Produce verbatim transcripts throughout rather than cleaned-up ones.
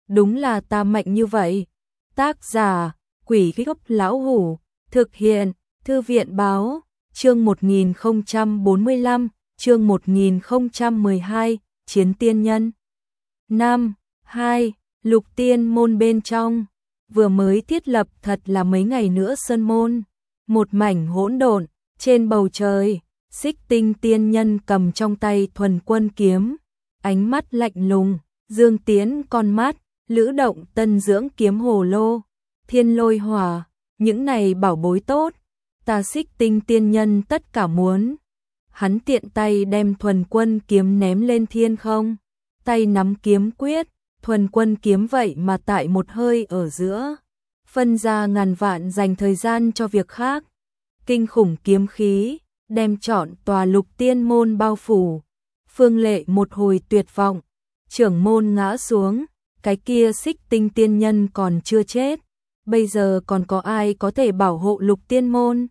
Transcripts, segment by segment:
đúng là ta mạnh như vậy. Tác giả, Quỷ Gốc Lão Hủ, thực hiện, Thư viện Báo, chương một nghìn không trăm bốn mươi lăm, chương một nghìn không trăm mười hai, Chiến Tiên Nhân. Năm, hai, Lục Tiên Môn bên trong, vừa mới thiết lập thật là mấy ngày nữa sơn môn, một mảnh hỗn độn, trên bầu trời, Xích Tinh Tiên Nhân cầm trong tay Thuần Quân kiếm, ánh mắt lạnh lùng, Dương Tiễn con mắt, Lữ Động Tân dưỡng kiếm hồ lô, Thiên Lôi Hỏa, những này bảo bối tốt, ta Xích Tinh Tiên Nhân tất cả muốn. Hắn tiện tay đem Thuần Quân kiếm ném lên thiên không, tay nắm kiếm quyết, Thuần Quân kiếm vậy mà tại một hơi ở giữa, phân ra ngàn vạn dành thời gian cho việc khác. Kinh khủng kiếm khí, đem trọn tòa Lục Tiên môn bao phủ. Phương Lệ một hồi tuyệt vọng, trưởng môn ngã xuống, cái kia Xích Tinh Tiên Nhân còn chưa chết, bây giờ còn có ai có thể bảo hộ Lục Tiên môn?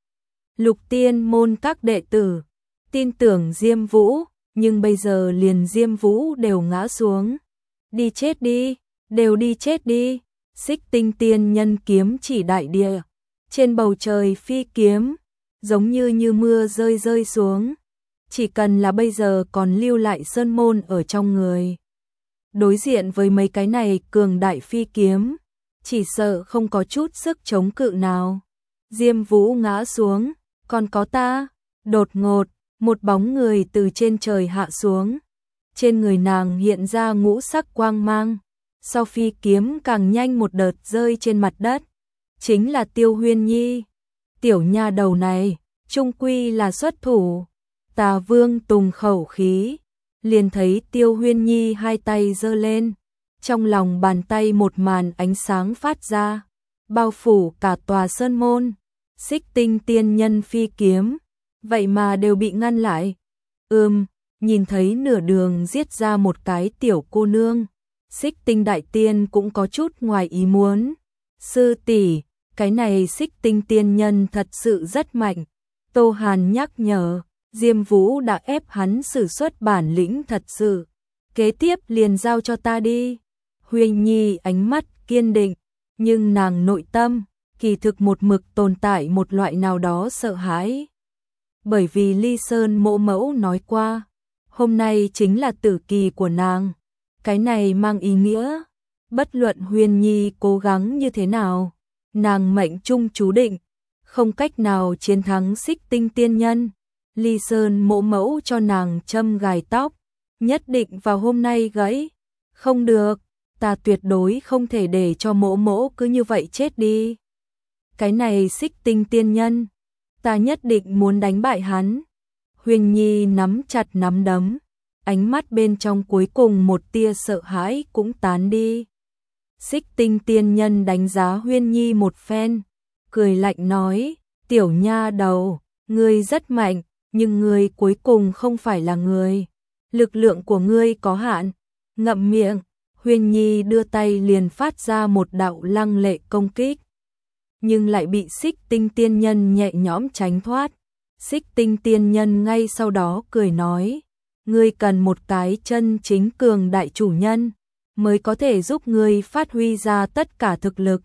Lục Tiên môn các đệ tử tin tưởng Diêm Vũ, nhưng bây giờ liền Diêm Vũ đều ngã xuống. Đi chết đi, đều đi chết đi. Xích Tinh Tiên Nhân kiếm chỉ đại địa, trên bầu trời phi kiếm, giống như như mưa rơi rơi xuống. Chỉ cần là bây giờ còn lưu lại sơn môn ở trong người, đối diện với mấy cái này cường đại phi kiếm, chỉ sợ không có chút sức chống cự nào. Diêm Vũ ngã xuống, còn có ta. Đột ngột, một bóng người từ trên trời hạ xuống, trên người nàng hiện ra ngũ sắc quang mang, sau phi kiếm càng nhanh một đợt rơi trên mặt đất, chính là Tiêu Huyên Nhi. Tiểu nha đầu này, trung quy là xuất thủ. Tà Vương tùng khẩu khí, liền thấy Tiêu Huyên Nhi hai tay giơ lên, trong lòng bàn tay một màn ánh sáng phát ra, bao phủ cả tòa sơn môn. Xích Tinh Tiên Nhân phi kiếm, vậy mà đều bị ngăn lại. Ừm, nhìn thấy nửa đường giết ra một cái tiểu cô nương, Xích Tinh Đại Tiên cũng có chút ngoài ý muốn. Sư tỷ, cái này Xích Tinh Tiên Nhân thật sự rất mạnh. Tô Hàn nhắc nhở, Diêm Vũ đã ép hắn sử xuất bản lĩnh thật sự. Kế tiếp liền giao cho ta đi. Huyên Nhi ánh mắt kiên định, nhưng nàng nội tâm kỳ thực một mực tồn tại một loại nào đó sợ hãi. Bởi vì Ly Sơn mộ mẫu nói qua, hôm nay chính là tử kỳ của nàng. Cái này mang ý nghĩa, bất luận Huyên Nhi cố gắng như thế nào, nàng mệnh trung chú định, không cách nào chiến thắng Xích Tinh Tiên Nhân. Ly Sơn mộ mẫu cho nàng châm gài tóc, nhất định vào hôm nay gãy. Không được, ta tuyệt đối không thể để cho mộ mẫu cứ như vậy chết đi. Cái này Xích Tinh Tiên Nhân, ta nhất định muốn đánh bại hắn. Huyên Nhi nắm chặt nắm đấm, ánh mắt bên trong cuối cùng một tia sợ hãi cũng tán đi. Xích Tinh Tiên Nhân đánh giá Huyên Nhi một phen, cười lạnh nói, tiểu nha đầu, ngươi rất mạnh, nhưng ngươi cuối cùng không phải là người. Lực lượng của ngươi có hạn. Ngậm miệng, Huyên Nhi đưa tay liền phát ra một đạo lăng lệ công kích, nhưng lại bị Xích Tinh Tiên Nhân nhẹ nhõm tránh thoát. Xích Tinh Tiên Nhân ngay sau đó cười nói, ngươi cần một cái chân chính cường đại chủ nhân, mới có thể giúp ngươi phát huy ra tất cả thực lực.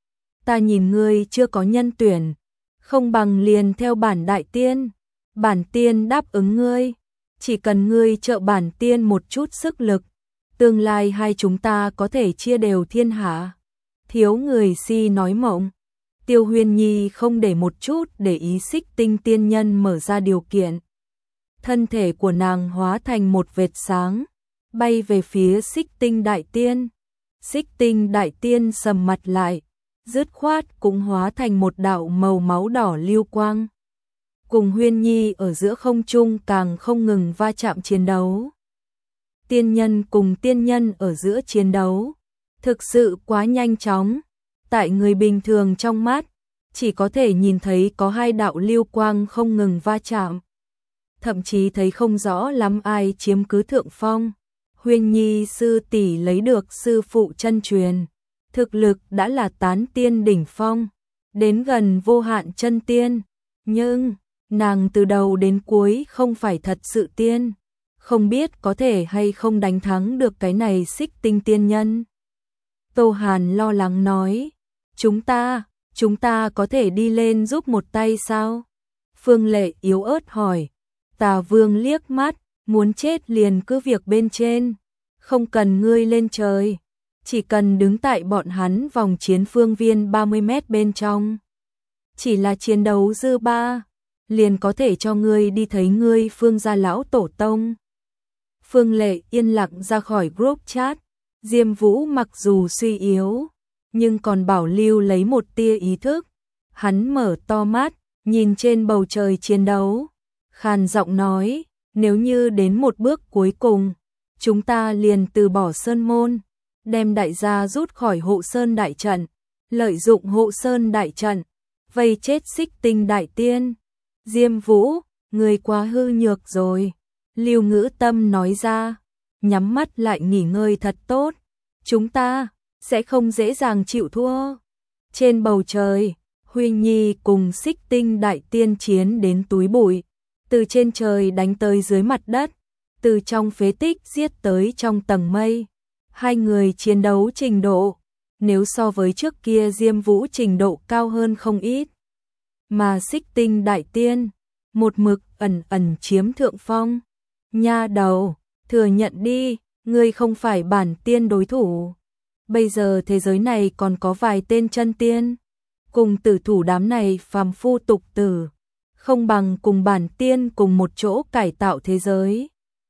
Ta nhìn ngươi chưa có nhân tuyển, không bằng liền theo bản đại tiên. Bản tiên đáp ứng ngươi, chỉ cần ngươi trợ bản tiên một chút sức lực, tương lai hai chúng ta có thể chia đều thiên hạ. Thiếu người si nói mộng. Tiêu Huyên Nhi không để một chút để ý Xích Tinh Tiên Nhân mở ra điều kiện. Thân thể của nàng hóa thành một vệt sáng, bay về phía Xích Tinh Đại Tiên. Xích Tinh Đại Tiên sầm mặt lại, dứt khoát cũng hóa thành một đạo màu máu đỏ lưu quang. Cùng Huyên Nhi ở giữa không trung càng không ngừng va chạm chiến đấu. Tiên nhân cùng tiên nhân ở giữa chiến đấu, thực sự quá nhanh chóng. Tại người bình thường trong mắt, chỉ có thể nhìn thấy có hai đạo lưu quang không ngừng va chạm. Thậm chí thấy không rõ lắm ai chiếm cứ thượng phong. Huyên Nhi sư tỷ lấy được sư phụ chân truyền, thực lực đã là tán tiên đỉnh phong, đến gần vô hạn chân tiên. Nhưng, nàng từ đầu đến cuối không phải thật sự tiên, không biết có thể hay không đánh thắng được cái này Xích Tinh Tiên Nhân. Tô Hàn lo lắng nói, chúng ta, chúng ta có thể đi lên giúp một tay sao? Phương Lệ yếu ớt hỏi. Tà Vương liếc mắt, muốn chết liền cứ việc bên trên, không cần ngươi lên trời, chỉ cần đứng tại bọn hắn vòng chiến phương viên ba mươi mét bên trong. Chỉ là chiến đấu dư ba, liền có thể cho ngươi đi thấy ngươi Phương gia lão tổ tông. Phương Lệ yên lặng ra khỏi group chat, Diêm Vũ mặc dù suy yếu, nhưng còn bảo lưu lấy một tia ý thức. Hắn mở to mắt, nhìn trên bầu trời chiến đấu, khàn giọng nói, nếu như đến một bước cuối cùng, chúng ta liền từ bỏ sơn môn, đem đại gia rút khỏi hộ sơn đại trận, lợi dụng hộ sơn đại trận, vây chết Xích Tinh đại tiên. Diêm Vũ, người quá hư nhược rồi, Lưu Ngữ Tâm nói ra, nhắm mắt lại nghỉ ngơi thật tốt, chúng ta sẽ không dễ dàng chịu thua. Trên bầu trời, Huy Nhi cùng Xích Tinh đại tiên chiến đến túi bụi, từ trên trời đánh tới dưới mặt đất, từ trong phế tích giết tới trong tầng mây. Hai người chiến đấu trình độ, nếu so với trước kia Diêm Vũ trình độ cao hơn không ít. Mà Xích Tinh đại tiên, một mực ẩn ẩn chiếm thượng phong. Nha đầu, thừa nhận đi, ngươi không phải bản tiên đối thủ. Bây giờ thế giới này còn có vài tên chân tiên, cùng tử thủ đám này phàm phu tục tử, không bằng cùng bản tiên cùng một chỗ cải tạo thế giới.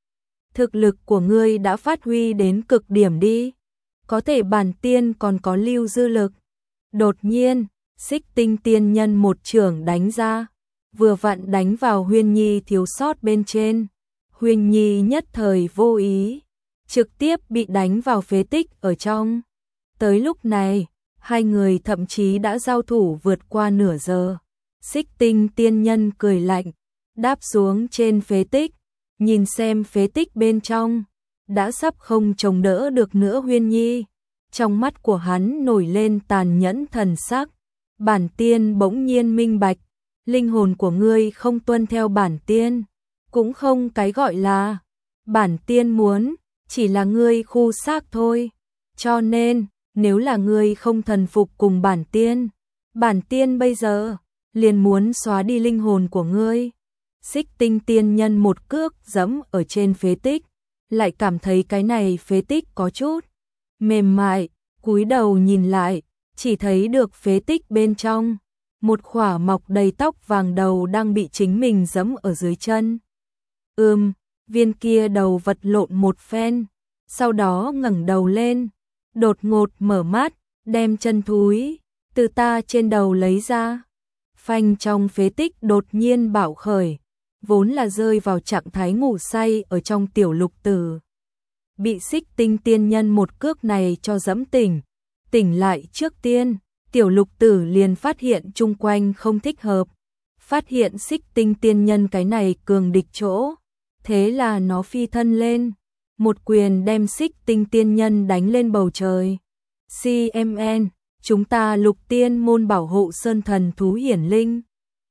Thực lực của ngươi đã phát huy đến cực điểm đi, có thể bản tiên còn có lưu dư lực. Đột nhiên, Xích Tinh tiên nhân một chưởng đánh ra, vừa vặn đánh vào Huyên Nhi thiếu sót bên trên. Huyên Nhi nhất thời vô ý, trực tiếp bị đánh vào phế tích ở trong. Tới lúc này, hai người thậm chí đã giao thủ vượt qua nửa giờ. Xích Tinh tiên nhân cười lạnh, đáp xuống trên phế tích, nhìn xem phế tích bên trong, đã sắp không chống đỡ được nữa Huyên Nhi. Trong mắt của hắn nổi lên tàn nhẫn thần sắc. Bản tiên bỗng nhiên minh bạch, linh hồn của ngươi không tuân theo bản tiên, cũng không cái gọi là bản tiên muốn, chỉ là ngươi khu xác thôi. Cho nên, nếu là ngươi không thần phục cùng bản tiên, bản tiên bây giờ liền muốn xóa đi linh hồn của ngươi. Xích Tinh tiên nhân một cước giẫm ở trên phế tích, lại cảm thấy cái này phế tích có chút mềm mại, cúi đầu nhìn lại, chỉ thấy được phế tích bên trong, một khỏa mọc đầy tóc vàng đầu đang bị chính mình giẫm ở dưới chân. Ừm, viên kia đầu vật lộn một phen, sau đó ngẩng đầu lên, đột ngột mở mắt, đem chân thúi từ ta trên đầu lấy ra. Phanh, trong phế tích đột nhiên bạo khởi, vốn là rơi vào trạng thái ngủ say ở trong Tiểu Lục Tử, bị Xích Tinh tiên nhân một cước này cho giẫm tỉnh. Tỉnh lại trước tiên, Tiểu Lục Tử liền phát hiện chung quanh không thích hợp, phát hiện Xích Tinh tiên nhân cái này cường địch chỗ, thế là nó phi thân lên, một quyền đem Xích Tinh tiên nhân đánh lên bầu trời. xê em en, chúng ta Lục Tiên môn bảo hộ sơn thần thú hiển linh.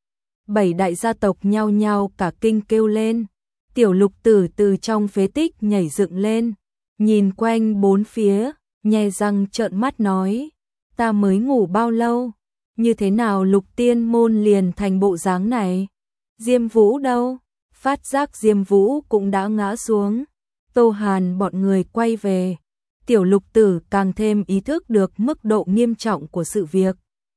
Bảy đại gia tộc nhao nhao cả kinh kêu lên. Tiểu Lục Tử từ trong phế tích nhảy dựng lên, nhìn quanh bốn phía, nhe răng trợn mắt nói, ta mới ngủ bao lâu, như thế nào Lục Tiên môn liền thành bộ dáng này? Diêm Vũ đâu? Phát giác Diêm Vũ cũng đã ngã xuống. Tô Hàn bọn người quay về, Tiểu Lục Tử càng thêm ý thức được mức độ nghiêm trọng của sự việc.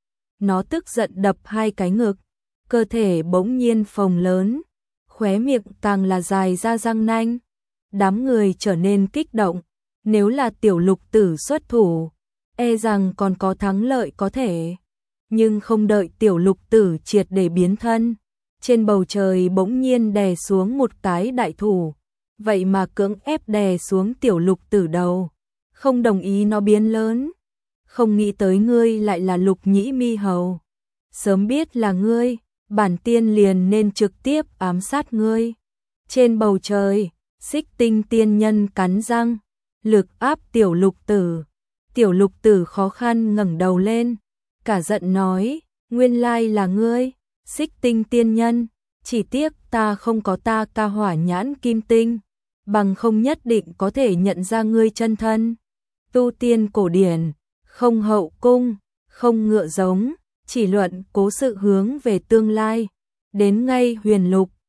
Nó tức giận đập hai cái ngực, cơ thể bỗng nhiên phồng lớn, khóe miệng càng là dài ra răng nanh. Đám người trở nên kích động, nếu là Tiểu Lục Tử xuất thủ, e rằng còn có thắng lợi có thể. Nhưng không đợi Tiểu Lục Tử triệt để biến thân, trên bầu trời bỗng nhiên đè xuống một cái đại thủ, vậy mà cưỡng ép đè xuống Tiểu Lục Tử đầu, không đồng ý nó biến lớn. Không nghĩ tới ngươi lại là Lục Nhĩ Mi Hầu, sớm biết là ngươi, bản tiên liền nên trực tiếp ám sát ngươi. Trên bầu trời, Xích Tinh tiên nhân cắn răng, lực áp Tiểu Lục Tử. Tiểu Lục Tử khó khăn ngẩng đầu lên, cả giận nói, nguyên lai là ngươi, Xích Tinh tiên nhân, chỉ tiếc ta không có ta ca hỏa nhãn kim tinh, bằng không nhất định có thể nhận ra ngươi chân thân. Tu tiên cổ điển, không hậu cung, không ngựa giống, chỉ luận cố sự hướng về tương lai. Đến ngay Huyền Lục,